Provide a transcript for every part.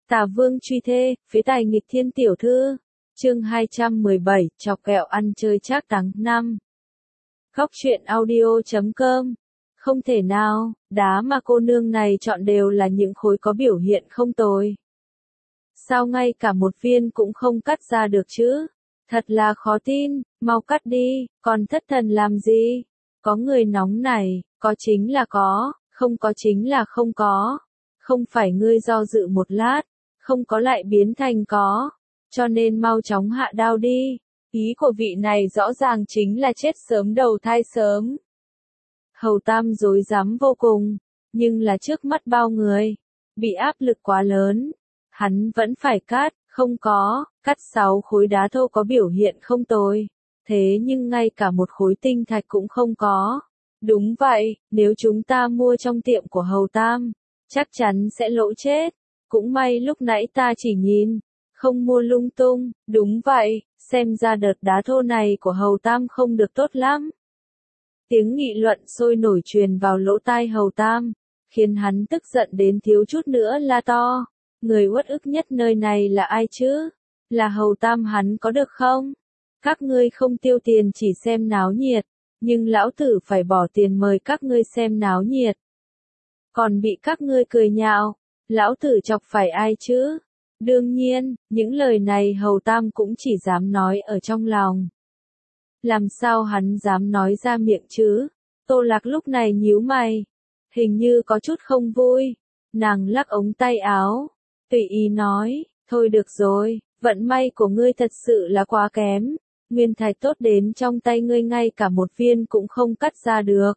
Tà Vương truy thê, phế tài nghịch thiên tiểu thư. Chương 217, chọc kẹo ăn chơi trác táng 5. Góc truyện audio.com. Không thể nào, đá mà cô nương này chọn đều là những khối có biểu hiện không tồi. Sao ngay cả một viên cũng không cắt ra được chứ? Thật là khó tin, mau cắt đi, còn thất thần làm gì? Có người nóng này, có chính là có, không có chính là không có. Không phải ngươi do dự một lát, không có lại biến thành có. Cho nên mau chóng hạ đao đi. Ý của vị này rõ ràng chính là chết sớm đầu thai sớm. Hầu Tam rối rắm vô cùng, nhưng là trước mắt bao người, bị áp lực quá lớn, hắn vẫn phải cắt, không có, cắt 6 khối đá thô có biểu hiện không tồi, thế nhưng ngay cả một khối tinh thạch cũng không có. Đúng vậy, nếu chúng ta mua trong tiệm của Hầu Tam, chắc chắn sẽ lỗ chết, cũng may lúc nãy ta chỉ nhìn, không mua lung tung, đúng vậy, xem ra đợt đá thô này của Hầu Tam không được tốt lắm. Tiếng nghị luận sôi nổi truyền vào lỗ tai Hầu Tam, khiến hắn tức giận đến thiếu chút nữa la to. Người uất ức nhất nơi này là ai chứ? Là Hầu Tam hắn có được không? Các ngươi không tiêu tiền chỉ xem náo nhiệt, nhưng lão tử phải bỏ tiền mời các ngươi xem náo nhiệt. Còn bị các ngươi cười nhạo, lão tử chọc phải ai chứ? Đương nhiên, những lời này Hầu Tam cũng chỉ dám nói ở trong lòng. Làm sao hắn dám nói ra miệng chứ? Tô Lạc lúc này nhíu mày, hình như có chút không vui. Nàng lắc ống tay áo, tùy ý nói, thôi được rồi, vận may của ngươi thật sự là quá kém. Nguyên thạch tốt đến trong tay ngươi ngay cả một viên cũng không cắt ra được.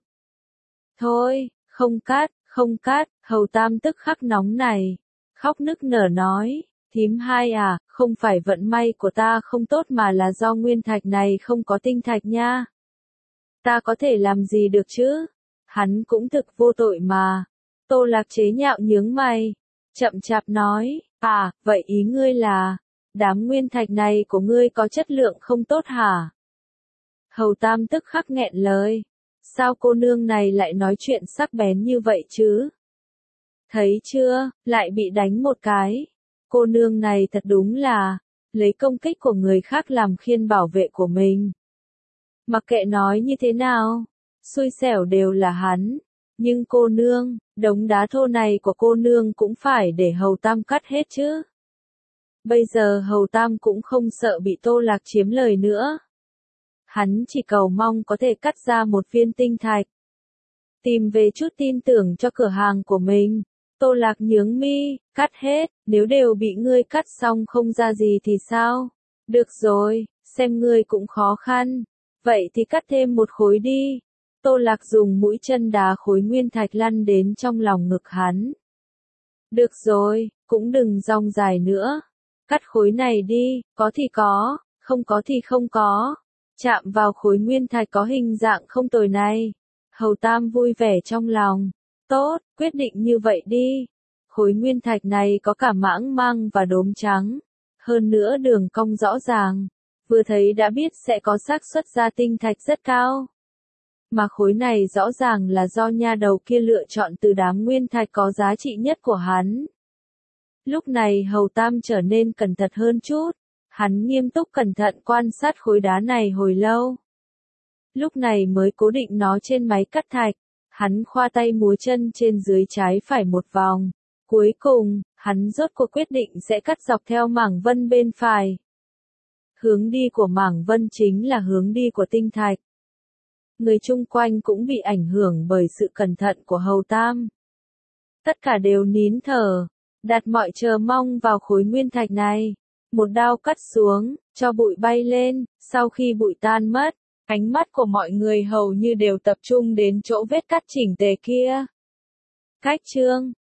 Thôi, không cắt, Hầu Tam tức khắc nóng này, khóc nức nở nói. Thím hai à, không phải vận may của ta không tốt mà là do nguyên thạch này không có tinh thạch nha. Ta có thể làm gì được chứ? Hắn cũng thực vô tội mà. Tô Lạc chế nhạo nhướng mày, chậm chạp nói, à, vậy ý ngươi là, đám nguyên thạch này của ngươi có chất lượng không tốt hả? Hầu Tam tức khắc nghẹn lời, sao cô nương này lại nói chuyện sắc bén như vậy chứ? Thấy chưa, lại bị đánh một cái. Cô nương này thật đúng là, lấy công kích của người khác làm khiên bảo vệ của mình. Mặc kệ nói như thế nào, xui xẻo đều là hắn. Nhưng cô nương, đống đá thô này của cô nương cũng phải để Hầu Tam cắt hết chứ. Bây giờ Hầu Tam cũng không sợ bị Tô Lạc chiếm lời nữa. Hắn chỉ cầu mong có thể cắt ra một viên tinh thạch. Tìm về chút tin tưởng cho cửa hàng của mình. Tô Lạc nhướng mi, cắt hết, nếu đều bị ngươi cắt xong không ra gì thì sao? Được rồi, xem ngươi cũng khó khăn. Vậy thì cắt thêm một khối đi. Tô Lạc dùng mũi chân đá khối nguyên thạch lăn đến trong lòng ngực hắn. Được rồi, cũng đừng rong dài nữa. Cắt khối này đi, có thì có, không có thì không có. Chạm vào khối nguyên thạch có hình dạng không tồi này. Hầu Tam vui vẻ trong lòng. Tốt, quyết định như vậy đi. Khối nguyên thạch này có cả mãng mang và đốm trắng. Hơn nữa đường cong rõ ràng. Vừa thấy đã biết sẽ có xác suất ra tinh thạch rất cao. Mà khối này rõ ràng là do nha đầu kia lựa chọn từ đám nguyên thạch có giá trị nhất của hắn. Lúc này Hầu Tam trở nên cẩn thận hơn chút. Hắn nghiêm túc cẩn thận quan sát khối đá này hồi lâu. Lúc này mới cố định nó trên máy cắt thạch. Hắn khoa tay múa chân trên dưới trái phải một vòng. Cuối cùng, hắn rốt cuộc quyết định sẽ cắt dọc theo mảng vân bên phải. Hướng đi của mảng vân chính là hướng đi của tinh thạch. Người chung quanh cũng bị ảnh hưởng bởi sự cẩn thận của Hầu Tam. Tất cả đều nín thở, đặt mọi chờ mong vào khối nguyên thạch này. Một đao cắt xuống, cho bụi bay lên, sau khi bụi tan mất. Ánh mắt của mọi người hầu như đều tập trung đến chỗ vết cắt chỉnh tề kia. Cách chương